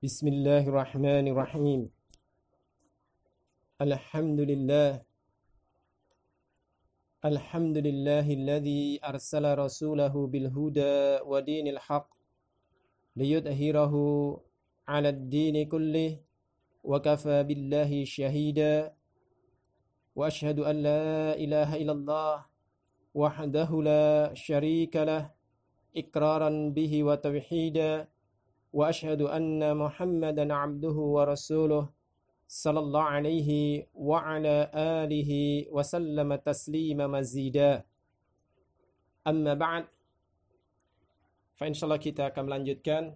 Bismillahirrahmanirrahim. Alhamdulillah. Alhamdulillahilladzi arsala rasulahu bil huda wa dinil haq liyudhhirahu 'alad dini kullih wa kafa billahi shahida. Wa ashhadu an la ilaha illallah wahdahu la syarika lah iqraran bihi wa tauhida. Wa ashhadu anna Muhammadan 'abduhu wa rasuluh sallallahu alaihi wa ala alihi wa sallama taslima mazida. Amma ba'd. Fa insyaallah kita akan melanjutkan.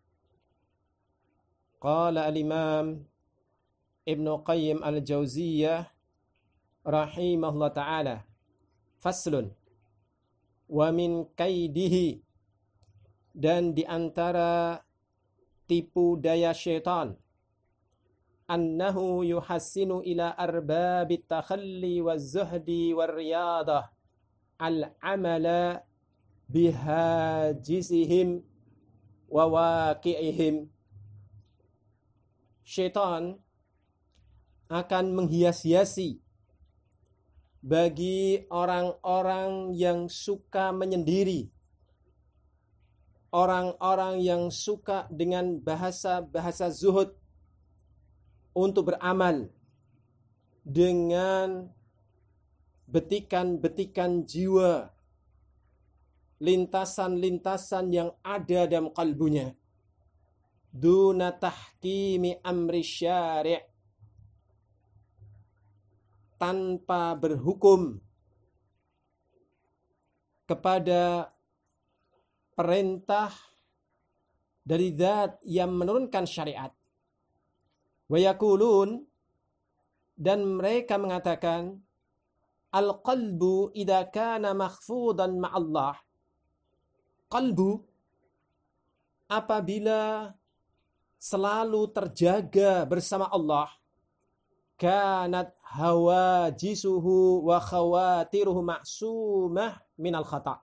Qala al-Imam Ibnu Qayyim al-Jauziyah rahimahullah ta'ala. Faslun. Wa min kaidihi, dan di antara tipu daya syaitan, annahu yuhassinu ila arbabit takhalli waz-zuhdi war-riyadah al-amala bihajizihim wa waqi'ihim. Syaitan akan menghias-hiasi bagi orang-orang yang suka menyendiri, orang-orang yang suka dengan bahasa-bahasa zuhud untuk beramal dengan betikan-betikan jiwa, lintasan-lintasan yang ada dalam kalbunya, duna tahkimi amri syari', tanpa berhukum kepada perintah dari zat yang menurunkan syariat. Wa yaqulun, dan mereka mengatakan, al-qalbu idza kana makhfudan ma'allah. Qalbu apabila selalu terjaga bersama Allah, kanat hawajisuhu wa khawatiruhu ma'sumah minal khata'.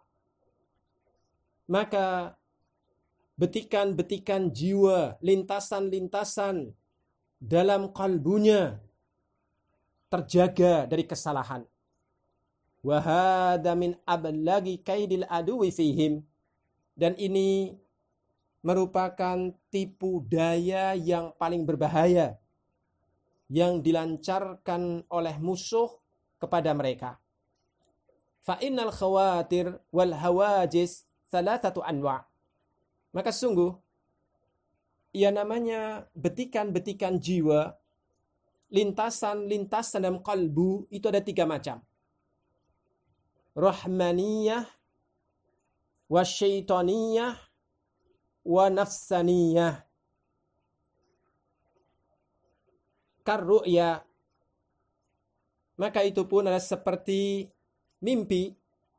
Maka betikan-betikan jiwa, lintasan-lintasan dalam kalbunya terjaga dari kesalahan. Wa hadza min ablagi kaidil aduwi fihim, dan ini merupakan tipu daya yang paling berbahaya yang dilancarkan oleh musuh kepada mereka. Fa innal khawatir wal hawajis salatatu anwa'. Maka sungguh, ya namanya betikan-betikan jiwa, lintasan-lintasan dalam kalbu itu ada 3 macam. Rahmaniyah, wa syaitaniyah, wa nafsaniyah. Karru'ya, maka itu pun adalah seperti mimpi.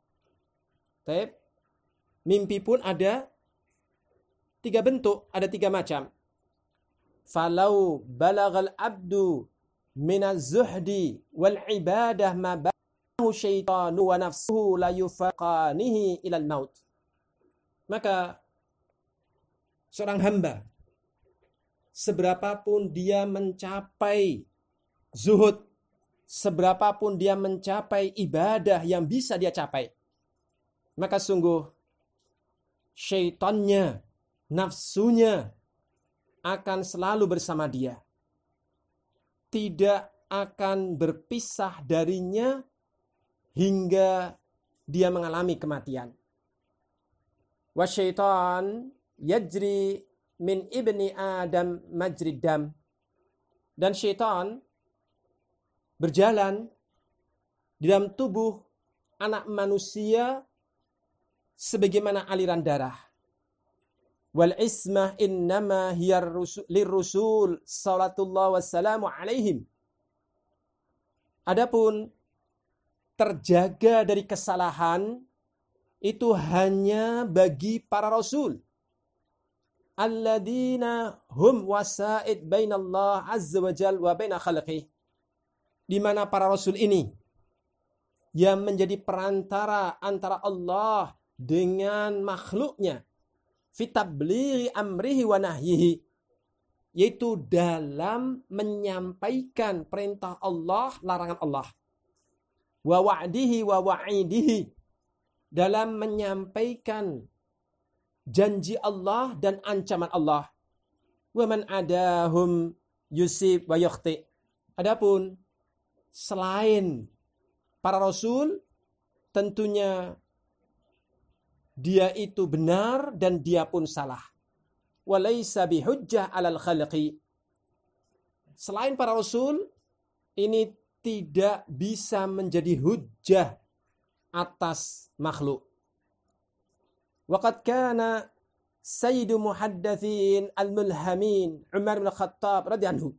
Mimpi pun ada 3 bentuk, ada 3 macam. Falau balagal abdu minaz zuhdi wal ibadah ma ba'ahu syaitanu wa nafsuhu la yufaqanihi ilal maut. Maka seorang hamba, seberapapun dia mencapai zuhud, seberapapun dia mencapai ibadah yang bisa dia capai, maka sungguh syaitannya, nafsunya akan selalu bersama dia, tidak akan berpisah darinya hingga dia mengalami kematian. Wa syaitan yajri min ibni Adam majrid dam, dan syaitan berjalan di dalam tubuh anak manusia sebagaimana aliran darah. Wal ismah innama hiya lirrusul sallallahu wassalamu alaihim. Adapun terjaga dari kesalahan itu hanya bagi para rasul. Alladzina hum wasa'id bainallah azza wa jal wa baina khalqih. Di mana para rasul ini yang menjadi perantara antara Allah dengan makhluknya, fi tablighi amrihi wa nahyihi, yaitu dalam menyampaikan perintah Allah, larangan Allah. Wa wa'dihi wa wa'idihi, dalam menyampaikan janji Allah dan ancaman Allah. Wa man adahum yusib wa yakhti. Adapun selain para rasul, tentunya dia itu benar dan dia pun salah. Walaysa bihujjah 'alal khalqi. Selain para rasul, ini tidak bisa menjadi hujjah atas makhluk. Waqad kana sayyidu muhaddatsin al-mulhamin Umar bin Khattab radhiyallahu anhu.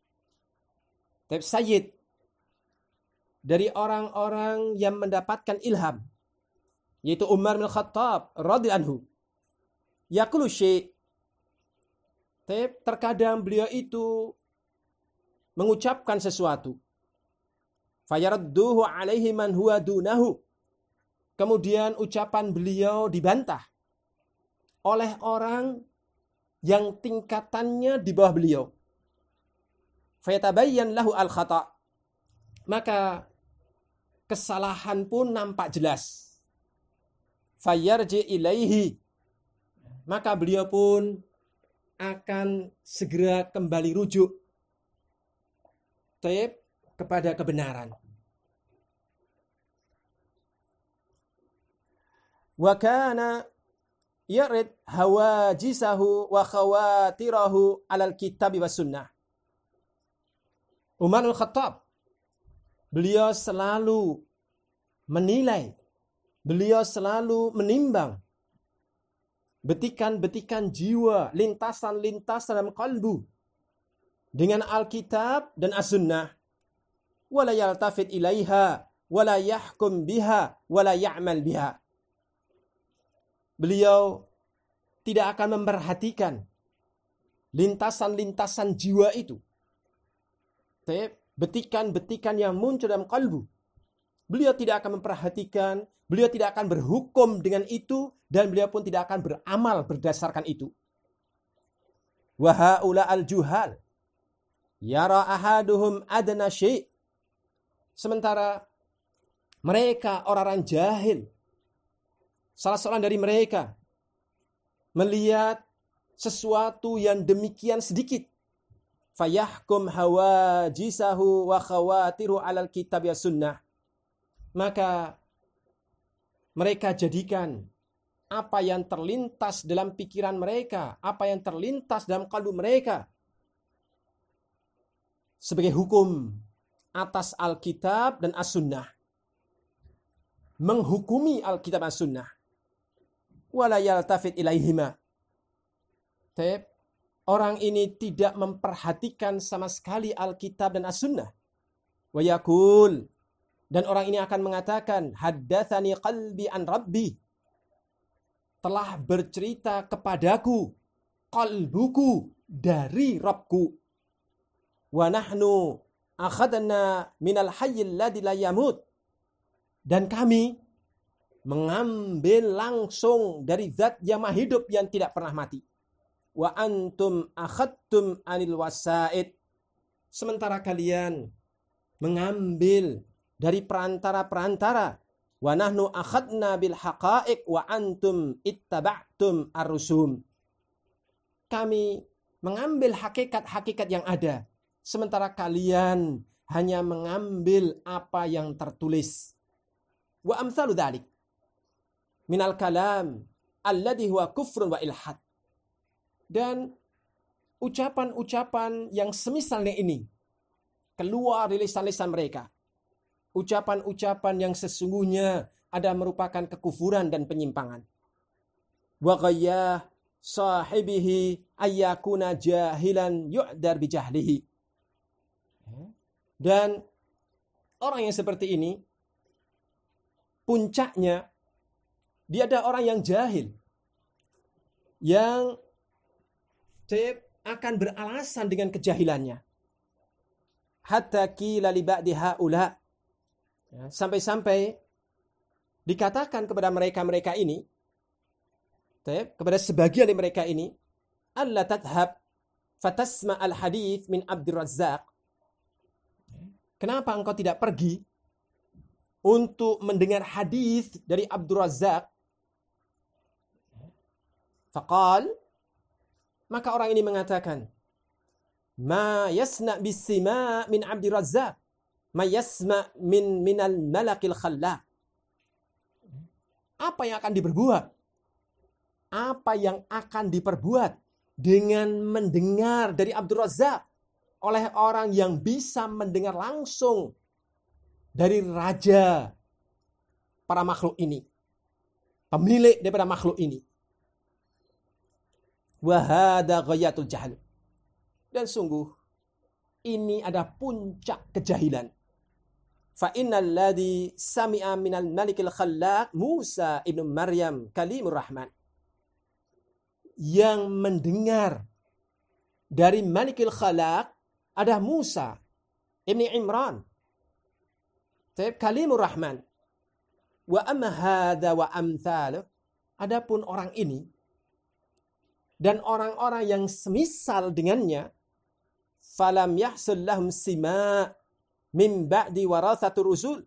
Sayyid dari orang-orang yang mendapatkan ilham, yaitu Umar bin Khattab radhiyallahu anhu. Yaqulu syai', terkadang beliau itu mengucapkan sesuatu. Fayaradduhu alaihi man huwa dunahu. Kemudian ucapan beliau dibantah oleh orang yang tingkatannya di bawah beliau. Fayatabayyan lahu al-khata'. Maka kesalahan pun nampak jelas. Fayarji ilaihi. Maka beliau pun akan segera kembali rujuk kepada kebenaran. Wa kana yarid hawajisahu wa khawatirahu alal kitab wa sunnah. Umar al-Khattab, beliau selalu menilai, beliau selalu menimbang betikan-betikan jiwa, lintasan-lintasan dalam kalbu dengan Alkitab dan As-Sunnah. Wala yaltafit ilaiha wala yahkum biha wala ya'mal biha. Beliau tidak akan memperhatikan lintasan-lintasan jiwa itu, betikan-betikan yang muncul dalam kalbu. Beliau tidak akan memperhatikan, beliau tidak akan berhukum dengan itu, dan beliau pun tidak akan beramal berdasarkan itu. Wa haula al-juhal yara ahaduhum adna syai'. Sementara mereka orang-orang jahil, salah seorang dari mereka melihat sesuatu yang demikian sedikit. Fayahkum hawajisahu wa khawatiru alal kitab ya sunnah. Maka mereka jadikan apa yang terlintas dalam pikiran mereka, apa yang terlintas dalam kalbu mereka sebagai hukum atas Alkitab dan As-Sunnah. Menghukumi Alkitab dan As-Sunnah. Wala yaltafit ilaihima. Orang ini tidak memperhatikan sama sekali Alkitab dan As-Sunnah. Wa yaqul, dan orang ini akan mengatakan, haddatsani qalbi an rabbi. Telah bercerita kepadaku qalbuku dari Rabbku. Wa nahnu akhadna minal hayyil ladzi la yamut. Dan kami mengambil langsung dari zat yang maha hidup yang tidak pernah mati. Wa antum akhadtum anil wasaid. Sementara kalian mengambil dari perantara-perantara. Wa nahnu akhadna bil haqa'iq wa antum ittaba'tum ar-rusum. Kami mengambil hakikat-hakikat yang ada, sementara kalian hanya mengambil apa yang tertulis. Wa amsalu dzalik minal kalam alladhi huwa kufrun wa ilhad. Dan ucapan-ucapan yang semisalnya ini keluar dari lisan-lisan mereka. Ucapan-ucapan yang sesungguhnya ada merupakan kekufuran dan penyimpangan. Wa ghayyah sahibihi ayyakuna jahilan yu'dar bijahlihi. Dan orang yang seperti ini, puncaknya dia ada orang yang jahil, yang akan beralasan dengan kejahilannya. Hatta qila li ba'di haula. Sampai-sampai dikatakan kepada mereka-mereka ini, kepada sebagian dari mereka ini, alla tadhhab fatasma al-hadith min Abdur Razzaq. Kenapa engkau tidak pergi untuk mendengar hadis dari Abdur Razzaq? Faqal, maka orang ini mengatakan, ma yasna bisima min Abdur Razzaq, ma yasma minal malakil khallaq. Apa yang akan diperbuat? Apa yang akan diperbuat dengan mendengar dari Abdur Razzaq oleh orang yang bisa mendengar langsung dari raja para makhluk ini, pemilik daripada makhluk ini. Wa hadza ghayatul jahl. Dan sungguh ini ada puncak kejahilan. Fa innal ladzi sami'a minal malikil khallaq Musa ibnu Maryam kalimur rahman. Yang mendengar dari malikil khallaq ada Musa ibni Imran, kalimur rahman. Wa amma hadza wa amthaluh. Adapun orang ini dan orang-orang yang semisal dengannya, falam yahsul lahum sima min ba'di warathatur rusul.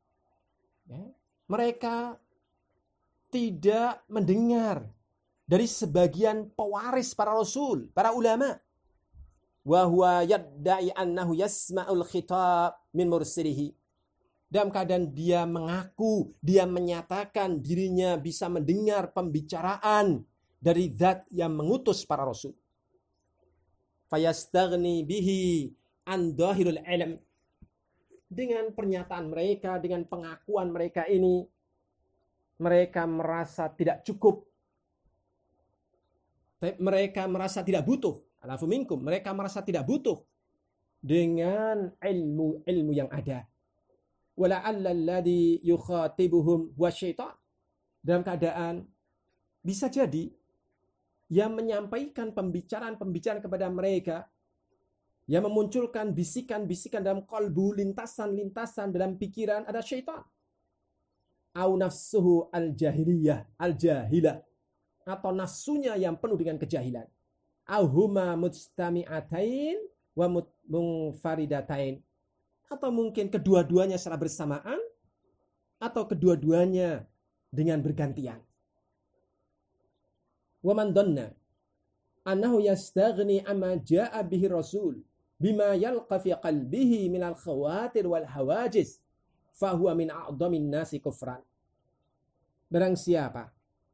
Mereka tidak mendengar dari sebagian pewaris para rasul, para ulama. Wa huwa yadda'i annahu yasma'ul khitab min mursilihi. Dalam keadaan dia mengaku, dia menyatakan dirinya bisa mendengar pembicaraan dari zat yang mengutus para rasul. Fayastaghni bihi an dhahirul ilm. Dengan pernyataan mereka, dengan pengakuan mereka ini, mereka merasa tidak cukup. Mereka merasa tidak butuh. Alafu minkum, mereka merasa tidak butuh dengan ilmu yang ada. Wala'alla alladhi yukhatibuhum wa syaitan. Dalam keadaan bisa jadi yang menyampaikan pembicaraan-pembicaraan kepada mereka, yang memunculkan bisikan-bisikan dalam qalbu, lintasan-lintasan dalam pikiran ada syaitan. Au nafsuhu al-jahiliyah, al-jahilah. Atau nafsunya yang penuh dengan kejahilan. Auhuma mujtami'atain wa munfaridatain. Atau mungkin kedua-duanya secara bersamaan, atau kedua-duanya dengan bergantian. Wa man dhanna annahu yastaghni amma jaa'a bihi rasul bima yalqa fi qalbihi minal khawatir wal hawajiz fa huwa min a'dhamin nasi kufran. Barang siapa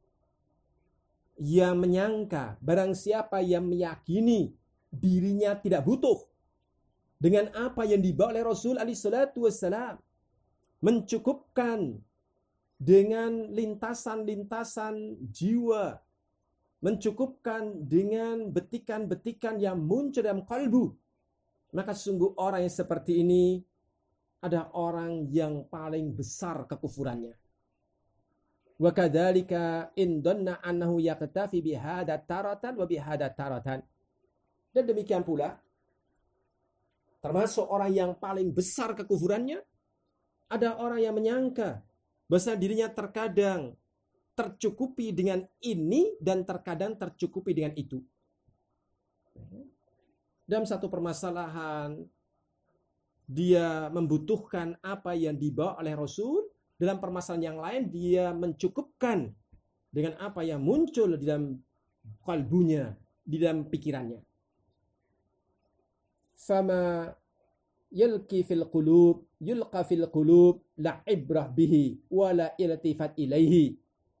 yang menyangka, barang siapa yang meyakini dirinya tidak butuh dengan apa yang dibawa oleh Rasul alaihi salatu wassalam, mencukupkan dengan lintasan-lintasan jiwa, mencukupkan dengan betikan-betikan yang muncul dalam kalbu, maka sungguh orang yang seperti ini ada orang yang paling besar kekufurannya. Wa kadzalika in dhanna annahu yaqtafi bihada taratan wa bihada taratan. Dan demikian pula termasuk orang yang paling besar kekufurannya, ada orang yang menyangka bahwa dirinya terkadang tercukupi dengan ini dan terkadang tercukupi dengan itu. Dalam satu permasalahan dia membutuhkan apa yang dibawa oleh Rasul, dalam permasalahan yang lain dia mencukupkan dengan apa yang muncul di dalam kalbunya, di dalam pikirannya. Fama yulqa fil qulub la ibrah bihi wa la iltifat ilaihi.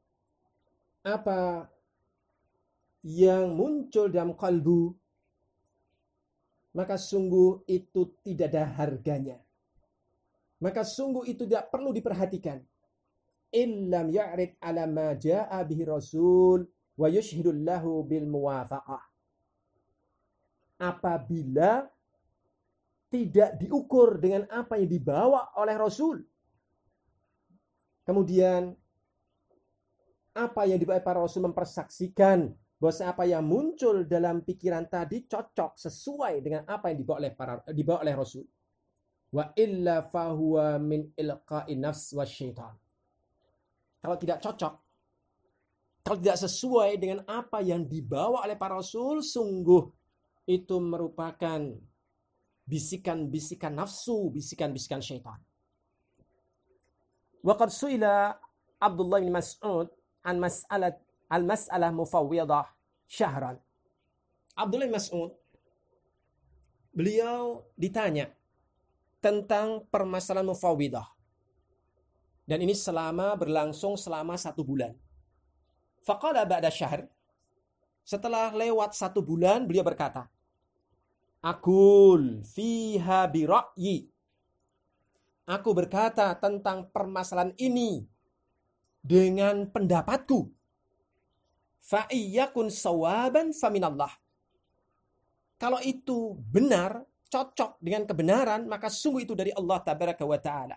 Apa yang muncul dalam kalbu, maka sungguh itu tidak ada harganya. Maka sungguh itu tidak perlu diperhatikan. Illam ya'rid ala ma ja'a bihi rasul wa yushhidullahu bil muwafaqah. Apabila tidak diukur dengan apa yang dibawa oleh Rasul. Kemudian apa yang dibawa para Rasul mempersaksikan bahwa apa yang muncul dalam pikiran tadi cocok sesuai dengan apa yang dibawa oleh Rasul. Wa illa fahuwa min ilqa'i nafs wasyaitan. Kalau tidak cocok, kalau tidak sesuai dengan apa yang dibawa oleh para Rasul, sungguh itu merupakan bisikan-bisikan nafsu, bisikan-bisikan syaitan. Wa qad su'ila Abdullah bin Mas'ud an al-mas'alah mufawwidah syahran. Abdullah bin Mas'ud, beliau ditanya tentang permasalahan mufawwidah. Dan ini berlangsung selama 1 bulan. Faqala ba'da syahr, setelah lewat 1 bulan, beliau berkata, Aqul fiha bi ra'yi. Aku berkata tentang permasalahan ini dengan pendapatku. Fa iyyakun sawaban faminallah. Kalau itu benar, cocok dengan kebenaran, maka sungguh itu dari Allah tabaraka wa ta'ala.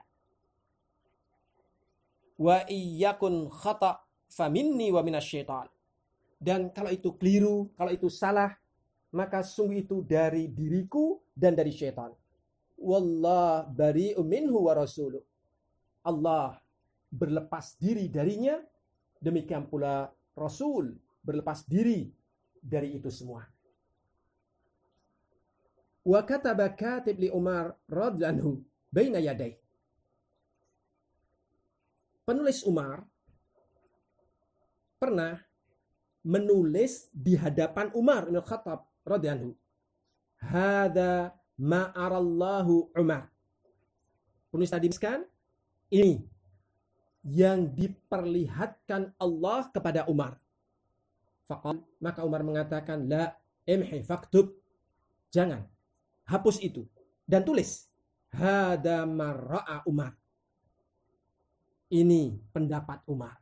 Wa iyyakun khata' faminni wa minasyaitan. Dan kalau itu keliru, kalau itu salah, maka sungguh itu dari diriku dan dari syaitan. Wallah bari'u minhu wa rasuluh. Allah berlepas diri darinya, demikian pula Rasul berlepas diri dari itu semua. Wa kataba katib li Umar radhiyallahu anhu baina yaday. Penulis Umar pernah menulis di hadapan Umar bin Khattab radhiyallahu anhu. Hada ma'arallahu Umar. Penulis tadi kan ini yang diperlihatkan Allah kepada Umar. Faqal, maka Umar mengatakan la imhi faktub. Jangan, hapus itu dan tulis hada marra'a Umar. Ini pendapat Umar.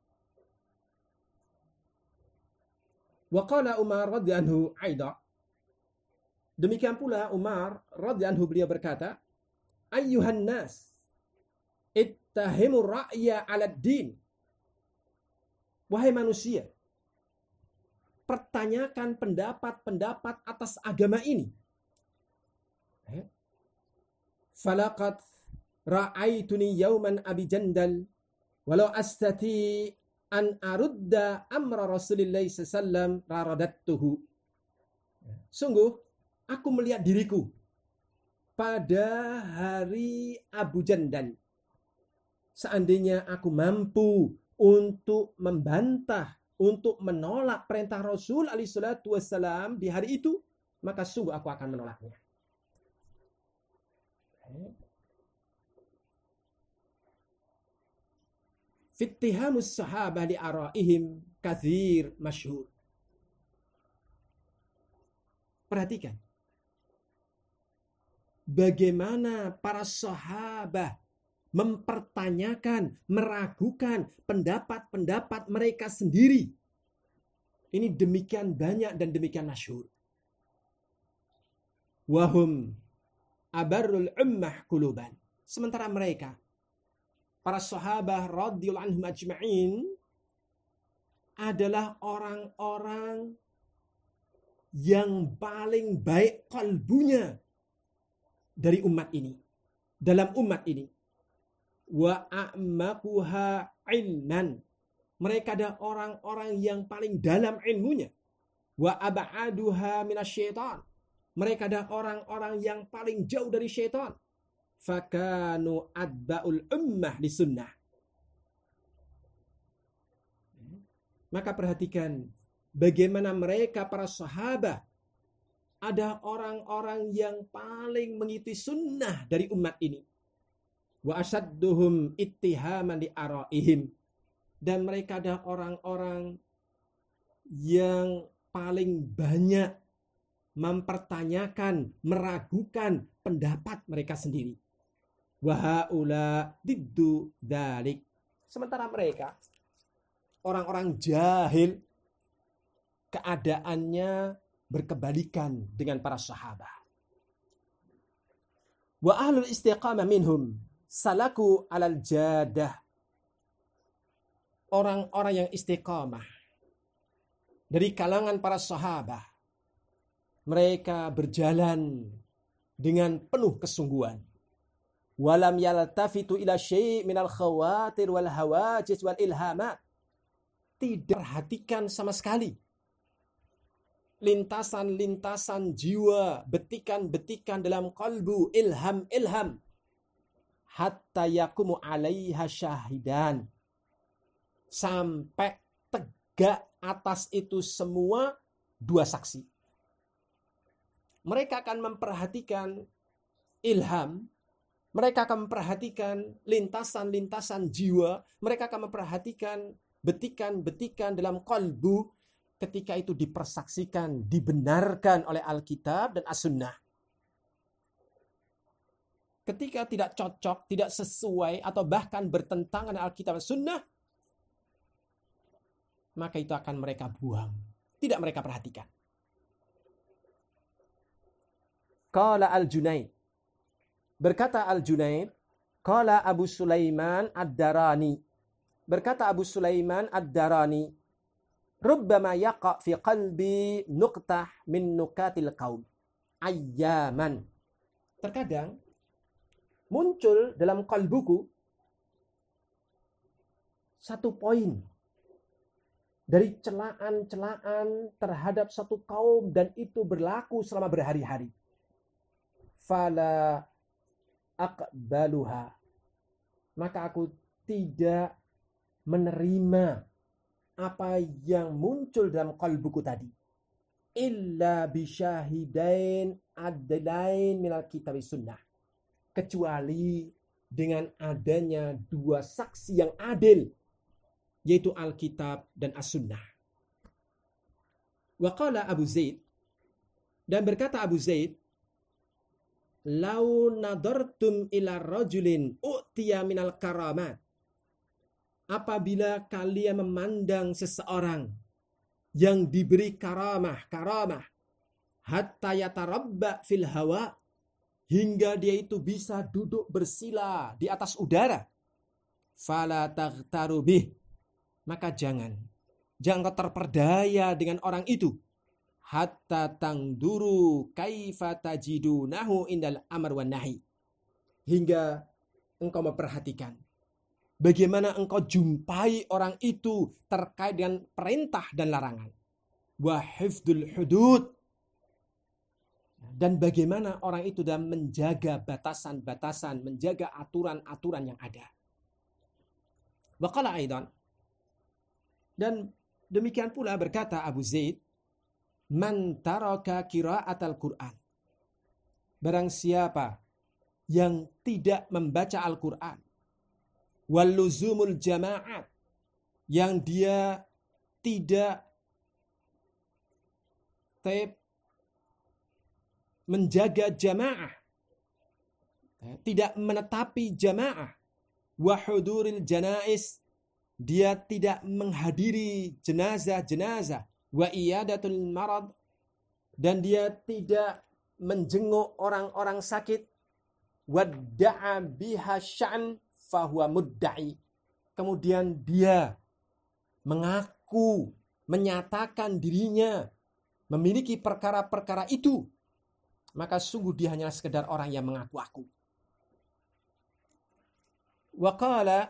Wa qala Umar radhiyallahu anhu aidha. Demikian pula Umar radhiyallahu anhu, beliau berkata, ayyuhan nas ittahimu ra'ya 'ala ad-din. Wahai manusia, pertanyakan pendapat-pendapat atas agama ini. Falaqad ra'aituni yawman abi jandal walau astati an arudda amra Rasulillah sallallahu alaihi wasallam raradattuhu. Sungguh aku melihat diriku pada hari Abu Jandal. Seandainya aku mampu untuk membantah, untuk menolak perintah Rasul alaihi salatu wasallam di hari itu, maka sungguh aku akan menolaknya. Fittihamus sahabah li ara'ihim kathir masyhur. Perhatikan bagaimana para sahabat mempertanyakan, meragukan pendapat-pendapat mereka sendiri. Ini demikian banyak dan demikian masyhur. Wahum abarrul ummah quluban. Sementara mereka, para sahabat radhiyallahu anhum ajma'in, adalah orang-orang yang paling baik kalbunya dari umat ini, dalam umat ini. Wa a'maquha ilman. Mereka adalah orang-orang yang paling dalam ilmunya. Wa ab'aduha minasyaitan. Mereka adalah orang-orang yang paling jauh dari syaitan. Fakanu adba'ul ummah di sunnah. Maka perhatikan bagaimana mereka para sahabat ada orang-orang yang paling mengikuti sunnah dari umat ini. Wa asadduhum ittihaman li ara'ihim. Dan mereka adalah orang-orang yang paling banyak mempertanyakan, meragukan pendapat mereka sendiri. Wa haula diddu dzalik. Sementara mereka orang-orang jahil, keadaannya berkebalikan dengan para sahabat. Wa ahlul istiqamah minhum salaku alal jadah. Orang-orang yang istiqamah dari kalangan para sahabat, mereka berjalan dengan penuh kesungguhan. Walam yaltafitu ila syai' minal khawatir wal hawajis wal ilhamat. Tidak perhatikan sama sekali lintasan-lintasan jiwa, betikan-betikan dalam qalbu, ilham-ilham, hatta yakumu 'alaiha syahidan, sampai tegak atas itu semua dua saksi. Mereka akan memperhatikan ilham, mereka akan memperhatikan lintasan-lintasan jiwa, mereka akan memperhatikan betikan-betikan dalam qalbu ketika itu dipersaksikan, dibenarkan oleh Alkitab dan As-Sunnah. Ketika tidak cocok, tidak sesuai, atau bahkan bertentangan dengan Alkitab dan Sunnah, maka itu akan mereka buang. Tidak mereka perhatikan. Qala Al-Junaid. Berkata Al-Junaid, Qala Abu Sulaiman Ad-Darani. Berkata Abu Sulaiman Ad-Darani, Rubbama yaqa fi qalbi nuqtah min nukatil qaum ayyaman. Terkadang muncul dalam kalbuku satu poin dari celaan-celaan terhadap satu kaum, dan itu berlaku selama berhari-hari. Fala aqbaluha, maka aku tidak menerima apa yang muncul dalam kalbuku tadi. Illa bisyahidain adlain minal kitab sunnah, kecuali dengan adanya dua saksi yang adil, yaitu Alkitab dan As-Sunnah. Wa qala Abu Zaid, dan berkata Abu Zaid, lau nadartum ila rajulin u'tiya minal karamat, apabila kalian memandang seseorang yang diberi karamah, hatta yatarabba fil hawa, hingga dia itu bisa duduk bersila di atas udara, fala taghtaru bih, maka jangan kau terperdaya dengan orang itu, hatta tangduru kaifa tajidunahu indal amr wan nahi, hingga engkau memperhatikan bagaimana engkau jumpai orang itu terkait dengan perintah dan larangan. Wa hifdzul hudud, dan bagaimana orang itu dalam menjaga batasan-batasan, menjaga aturan-aturan yang ada. Wa qala aidan, dan demikian pula berkata Abu Zaid, man taraka qira'atal Qur'an, barang siapa yang tidak membaca Al-Qur'an, waluzumul jama'at, yang dia tidak menjaga jamaah, tidak menetapi jamaah, wa huduril janais, dia tidak menghadiri jenazah-jenazah, wa iyadatul marad, dan dia tidak menjenguk orang-orang sakit, wadda'a biha sya'an fahuwa mudda'i, kemudian dia mengaku, menyatakan dirinya memiliki perkara-perkara itu, maka sungguh dia hanya sekedar orang yang mengaku-aku. Wa qala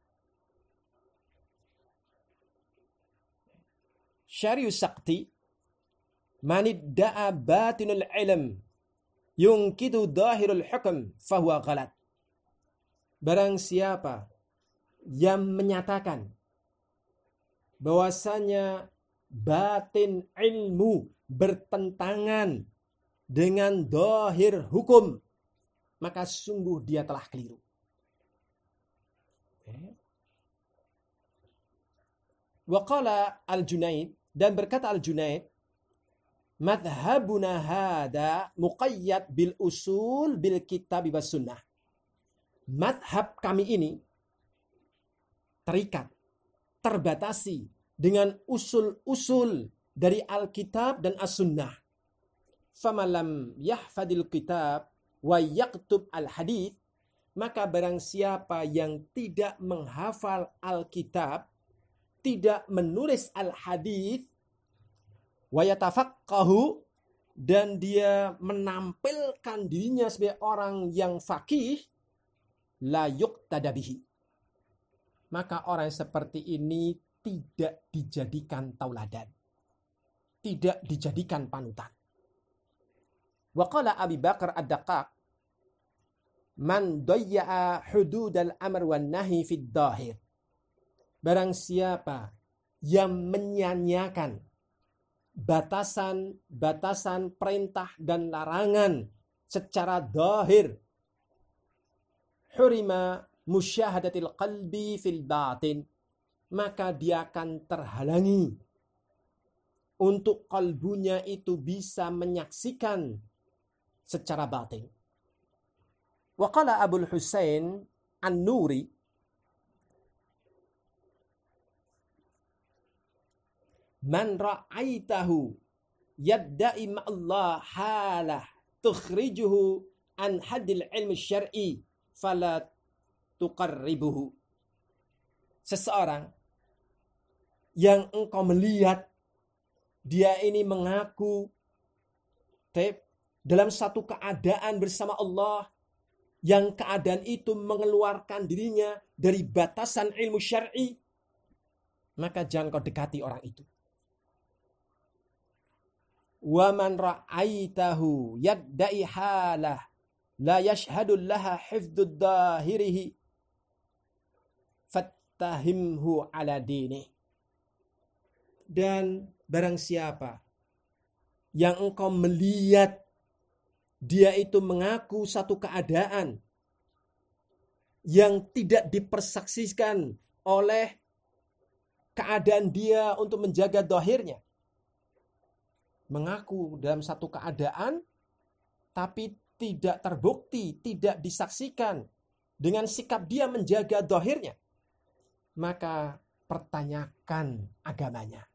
Syarius Sakti, manidda'a batinul ilm yungkidu dhahirul hukm fahuwa ghalat, barang siapa yang menyatakan bahwasanya batin ilmu bertentangan dengan dhahir hukum, maka sungguh dia telah keliru. Wa qala Al-Junaid, dan berkata Al-Junaid, madhabuna hada muqayyad bil usul bil kitab was sunnah, madhab kami ini terikat, terbatasi dengan usul-usul dari Alkitab dan As-Sunnah. Famalam yahfadil kitab wa yaktub al-hadith, maka barang siapa yang tidak menghafal Alkitab, tidak menulis al-hadith, wa yatafaqqahu, dan dia menampilkan dirinya sebagai orang yang faqih, la yuqtada bihi, maka orang seperti ini tidak dijadikan tauladan. tidak dijadikan panutan. Wa qala Abi Bakar Ad-Daqqaq, man dayya'a hududal amr wan nahi fid dhahir. Barang siapa yang menyia-nyiakan batasan-batasan perintah dan larangan secara zahir, hurima musyahadatil qalbi fil batin, maka dia akan terhalangi untuk kalbunya itu bisa menyaksikan secara batin. Wa qala Abul Husain An-Nuri, man ra'aitahu yadda'i ma'allah halah tukhrijuhu an haddil ilmi syar'i fala tuqarribuhu. Seseorang yang engkau melihat dia ini mengaku dalam satu keadaan bersama Allah, yang keadaan itu mengeluarkan dirinya dari batasan ilmu syar'i, maka jangan kau dekati orang itu. Wa man ra'aitahu yadda'i halah la yashhadu laha hifdud dahirihi fattahimhu ala dini. Dan barang siapa yang engkau melihat dia itu mengaku satu keadaan yang tidak dipersaksikan oleh keadaan dia untuk menjaga zahirnya, mengaku dalam satu keadaan tapi tidak terbukti, tidak disaksikan dengan sikap dia menjaga zahirnya, maka pertanyakan agamanya.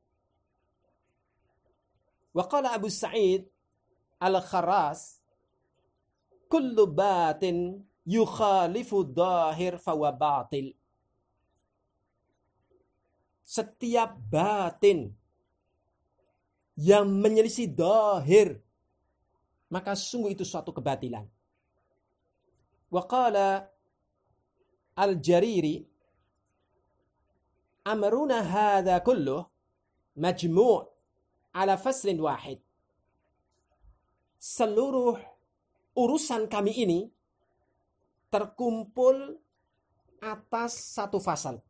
Wa qala Abu Sa'id Al-Kharras, kullu batin yukhalifu dhahir fawa batil. Setiap batin yang menyelisih dhahir, maka sungguh itu suatu kebatilan. Wa qala Al-Jariri, amruna hadha kulluh majmu' ala faslin wahid. Seluruh urusan kami ini terkumpul atas satu fasal.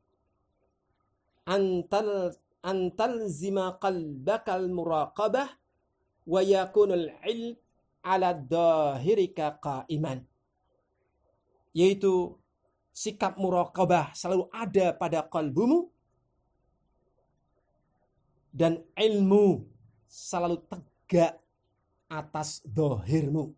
Antal zima qalbakal muraqabah wa yakunul ilm ala dhahirika qa'iman. Yaitu sikap muraqabah selalu ada pada kalbumu dan ilmu selalu tegak atas dhahirmu.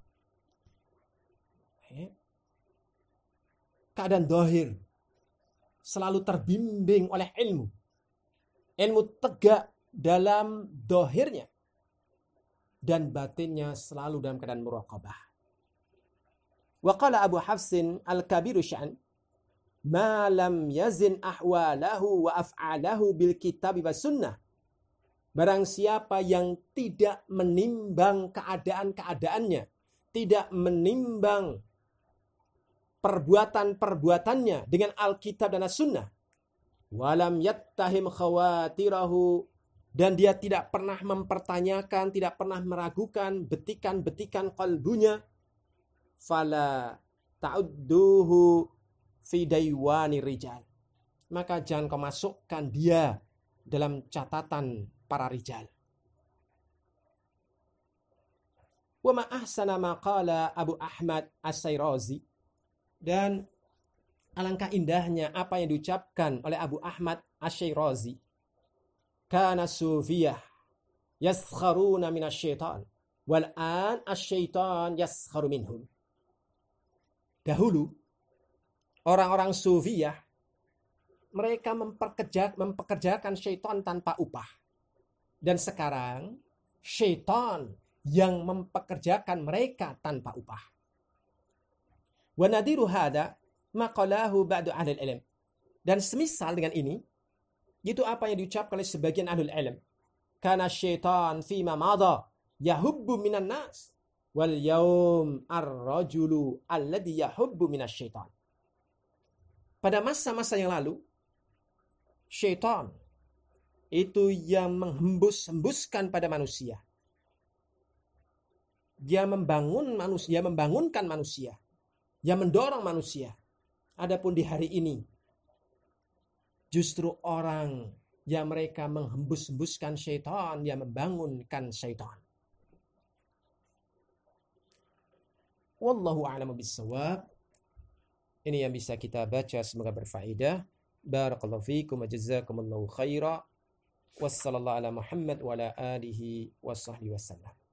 Keadaan dhahir selalu terbimbing oleh ilmu. Ilmu tegak dalam dhahirnya dan batinnya selalu dalam keadaan muraqabah. Wa qala Abu Hafsin Al-Kabiru Sya'an, ma lam yazin ahwalahu wa af'alahu bil kitab wa sunnah. Barang siapa yang tidak menimbang keadaan-keadaannya, tidak menimbang perbuatan-perbuatannya dengan Alkitab dan As-Sunnah, walam yattahim khawatirahu, dan dia tidak pernah mempertanyakan, tidak pernah meragukan betikan-betikan kalbunya, fala ta'udduhu fi daywani rijal, maka jangan kau masukkan dia dalam catatan para rijal. Wa ma ahsana ma qala Abu Ahmad As-Sayrazi, dan alangkah indahnya apa yang diucapkan oleh Abu Ahmad Asy-Syirazi. Kana sufiyah yaskharuna minasyaitan wal an asyaitan yaskharu minhum. Dahulu orang-orang sufiyah mereka mempekerjakan syaitan tanpa upah. Dan sekarang syaitan yang mempekerjakan mereka tanpa upah. Wa nadiru hada maqalahu ba'du ahli ilm. Dan semisal dengan ini, itu apa yang diucapkan oleh sebagian ahli ilm. Kana syaitan fima madha yahubbu minan nas wal yaum ar-rajulu alladhi yahubbu minas syaitan. Pada masa-masa yang lalu, syaitan itu yang menghembus-hembuskan pada manusia. Dia membangunkan manusia. Dia mendorong manusia. Adapun di hari ini, justru orang yang mereka menghembus-hembuskan syaitan, yang membangunkan syaitan. Wallahu a'lamu bissawab. Ini yang bisa kita baca, semoga berfaedah. Barakallahu fiikum wa jazakumullahu khaira. Wassallallahu ala Muhammad wa ala alihi wa sahbihi wasallam.